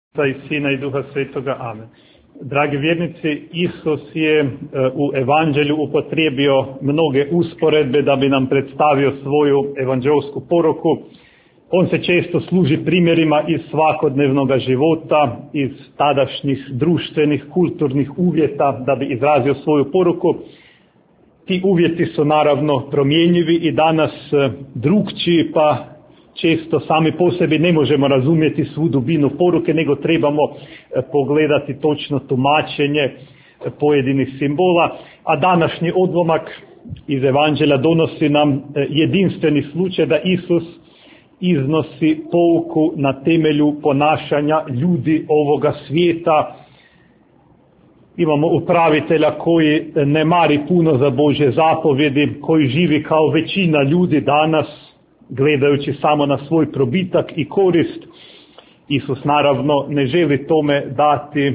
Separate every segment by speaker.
Speaker 1: I Sina i Duha Svetoga. Amen. Dragi vjernici, Isus je u evanđelju upotrijebio mnoge usporedbe da bi nam predstavio svoju evanđelsku poruku. On se često služi primjerima iz svakodnevnog života, iz tadašnjih društvenih, kulturnih uvjeta da bi izrazio svoju poruku. Ti uvjeti su naravno promjenjivi i danas drukčiji, pa često sami po sebi ne možemo razumjeti svu dubinu poruke, nego trebamo pogledati točno tumačenje pojedinih simbola. A današnji odlomak iz evanđelja donosi nam jedinstveni slučaj da Isus iznosi pouku na temelju ponašanja ljudi ovoga svijeta. Imamo upravitelja koji ne mari puno za Božje zapovjedi, koji živi kao većina ljudi danas, gledajući samo na svoj probitak i korist. Isus naravno ne želi tome dati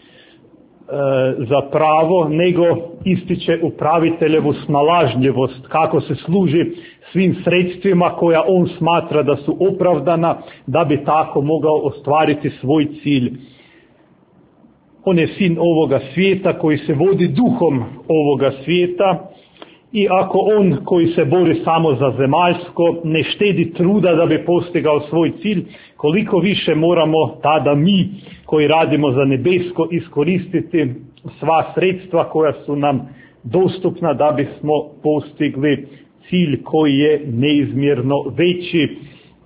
Speaker 1: za pravo, nego ističe upraviteljevu snalažljivost, kako se služi svim sredstvima koja on smatra da su opravdana, da bi tako mogao ostvariti svoj cilj. On je sin ovoga svijeta koji se vodi duhom ovoga svijeta. I ako on koji se bori samo za zemaljsko ne štedi truda da bi postigao svoj cilj, koliko više moramo tada mi koji radimo za nebesko iskoristiti sva sredstva koja su nam dostupna da bismo postigli cilj koji je neizmjerno veći.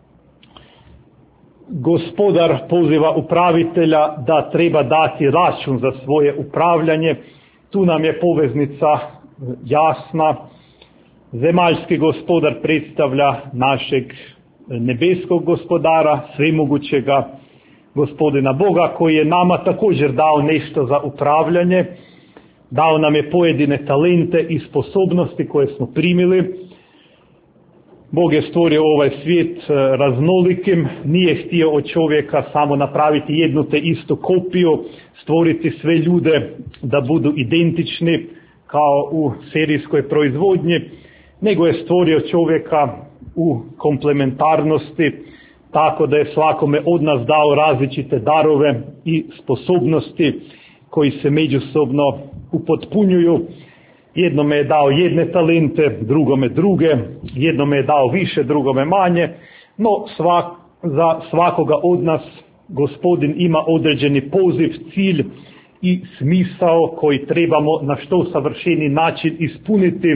Speaker 1: Gospodar poziva upravitelja da treba dati račun za svoje upravljanje. Tu nam je poveznica jasna. Zemaljski gospodar predstavlja našeg nebeskog gospodara, svemogućega gospodina Boga, koji je nama također dao nešto za upravljanje. Dao nam je pojedine talente i sposobnosti koje smo primili. Bog je stvorio ovaj svijet raznolikim, nije htio od čovjeka samo napraviti jednu te istu kopiju, stvoriti sve ljude da budu identični kao u serijskoj proizvodnji, nego je stvorio čovjeka u komplementarnosti, tako da je svakome od nas dao različite darove i sposobnosti koji se međusobno upotpunjuju. Jednome je dao jedne talente, drugome druge, jednome je dao više, drugome manje, no za svakoga od nas Gospodin ima određeni poziv, cilj i smisao koji trebamo na što savršeni način ispuniti.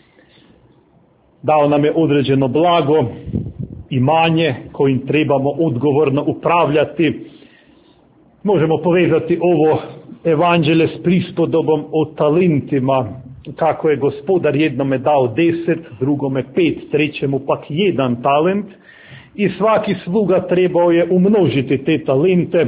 Speaker 1: Dao nam je određeno blago, imanje kojim trebamo odgovorno upravljati. Možemo povezati ovo evanđelje s prispodobom o talentima, kako je gospodar jednome dao 10, drugome 5, trećemu pak 1 talent i svaki sluga trebao je umnožiti te talente.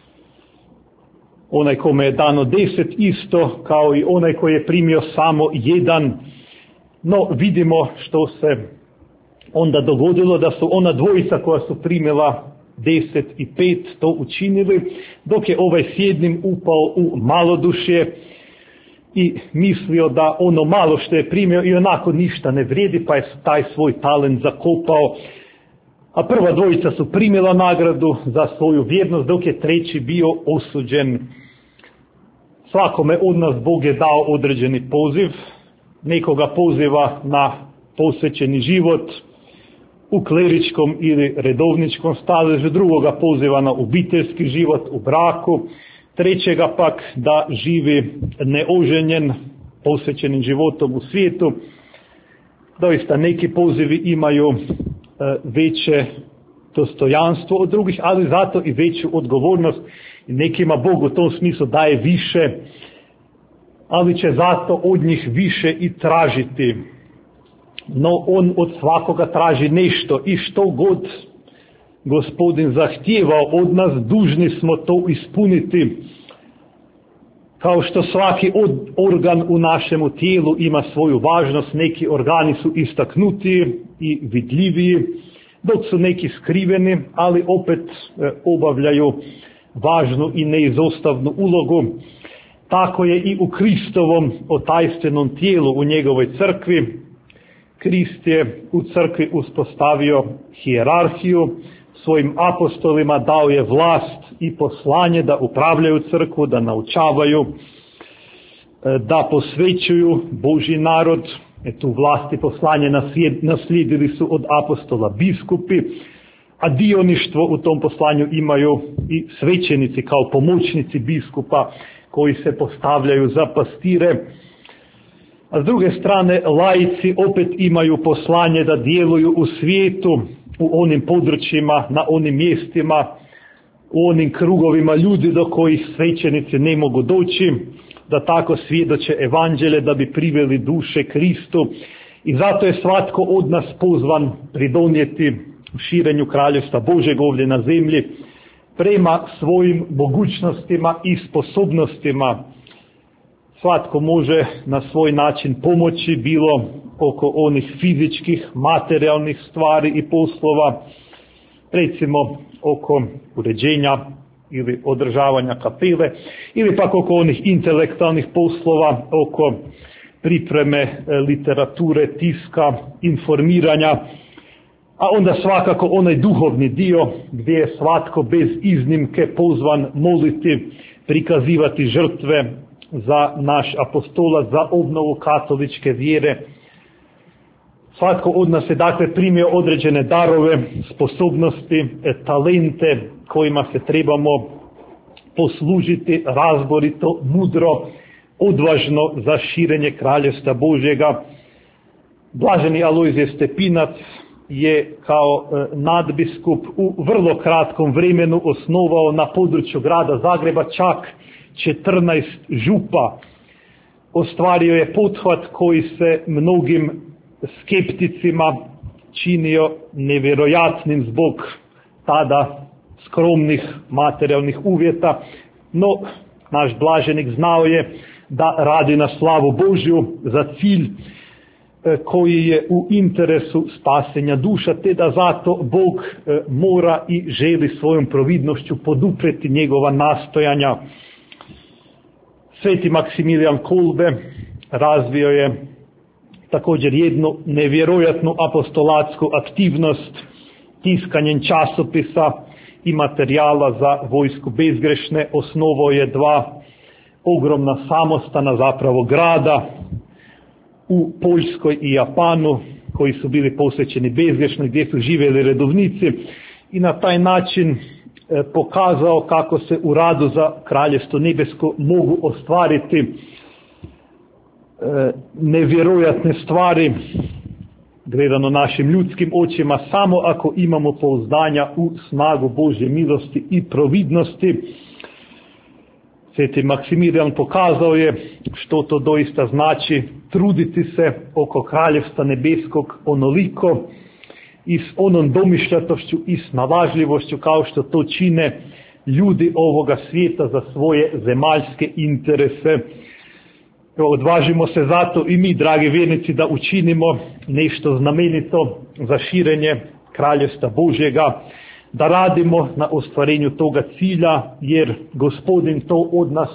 Speaker 1: Onaj kome je dano 10 isto kao i onaj koji je primio samo 1. No vidimo što se onda dogodilo, da su ona dvojica koja su primila 10 i 5 to učinili, dok je ovaj s jednim upao u malodušje i mislio da ono malo što je primio i onako ništa ne vrijedi, pa je taj svoj talent zakopao. A prva dvojica su primila nagradu za svoju vjernost, dok je treći bio osuđen. Svakome od nas Bog je dao određeni poziv. Nekoga poziva na posvećeni život u kleričkom ili redovničkom staležu, drugoga poziva na obiteljski život u braku, trećega pak da živi neoženjen, posvećenim životom u svijetu. Doista neki pozivi imaju veće dostojanstvo od drugih, ali zato i veću odgovornost. Nekima Bog u tom smislu daje više, ali će zato od njih više i tražiti. No on od svakoga traži nešto i što god Gospodin zahtijevao od nas, dužni smo to ispuniti. Kao što svaki organ u našemu tijelu ima svoju važnost, neki organi su istaknutiji i vidljiviji, dok su neki skriveni, ali opet obavljaju važnu i neizostavnu ulogu. Tako je i u Kristovom otajstvenom tijelu u njegovoj crkvi. Krist je u crkvi uspostavio hijerarhiju, svojim apostolima dao je vlast i poslanje da upravljaju crkvu, da naučavaju, da posvećuju Božji narod. Tu vlast i poslanje naslijedili su od apostola biskupi, a dioništvo u tom poslanju imaju i svećenici kao pomoćnici biskupa koji se postavljaju za pastire. A s druge strane, laici opet imaju poslanje da djeluju u svijetu, u onim područjima, na onim mjestima, u onim krugovima ljudi do kojih svećenici ne mogu doći, da tako svjedoče evanđelje da bi priveli duše Kristu. I zato je svatko od nas pozvan pridonijeti u širenju kraljevstva Božeg ovdje na zemlji prema svojim mogućnostima i sposobnostima. Svatko može na svoj način pomoći, bilo oko onih fizičkih, materijalnih stvari i poslova, recimo oko uređenja ili održavanja kapele, ili pak oko onih intelektualnih poslova, oko pripreme literature, tiska, informiranja, a onda svakako onaj duhovni dio gdje je svatko bez iznimke pozvan moliti, prikazivati žrtve za naš apostolat, za obnovu katoličke vjere. Svatko od nas je dakle primio određene darove, sposobnosti, talente kojima se trebamo poslužiti razborito, mudro, odvažno za širenje kraljevstva Božjega. Blaženi Alojzije Stepinac je kao nadbiskup u vrlo kratkom vremenu osnovao na području grada Zagreba čak 14 župa. Ostvario je pothvat koji se mnogim skepticima činio nevjerojatnim zbog tada skromnih materijalnih uvjeta, no naš blaženik znao je da radi na slavu Božju za cilj koji je u interesu spasenja duša, te da zato Bog mora i želi svojom providnošću poduprijeti njegova nastojanja. Sveti Maksimilijan Kolbe razvio je također jednu nevjerojatnu apostolatsku aktivnost tiskanjem časopisa i materijala za vojsku bezgrešne. Osnovao je 2 ogromna samostana, zapravo grada, u Poljskoj i Japanu, koji su bili posvećeni bezgrešnoj, gdje su živjeli redovnici, i na taj način pokazao kako se u radu za Kraljevstvo nebesko mogu ostvariti nevjerojatne stvari, gledano našim ljudskim očima, samo ako imamo pouzdanja u snagu Božje milosti i providnosti. Sveti Maksimilijan pokazao je što to doista znači truditi se oko Kraljevstva nebeskog onoliko i s onom domišljatošću i snalažljivošću kao što to čine ljudi ovoga svijeta za svoje zemaljske interese. Odvažimo se zato i mi, dragi vjernici, da učinimo nešto znamenito za širenje Kraljevstva Božjega, da radimo na ostvarenju toga cilja, jer Gospodin to od nas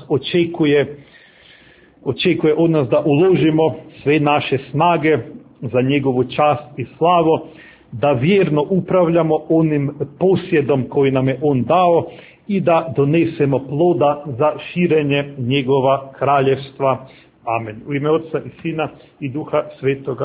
Speaker 1: očekuje od nas da uložimo sve naše snage za njegovu čast i slavu, da vjerno upravljamo onim posjedom koji nam je on dao i da donesemo ploda za širenje njegova kraljevstva. Amen. U ime Otca i Sina i Duha Svetoga.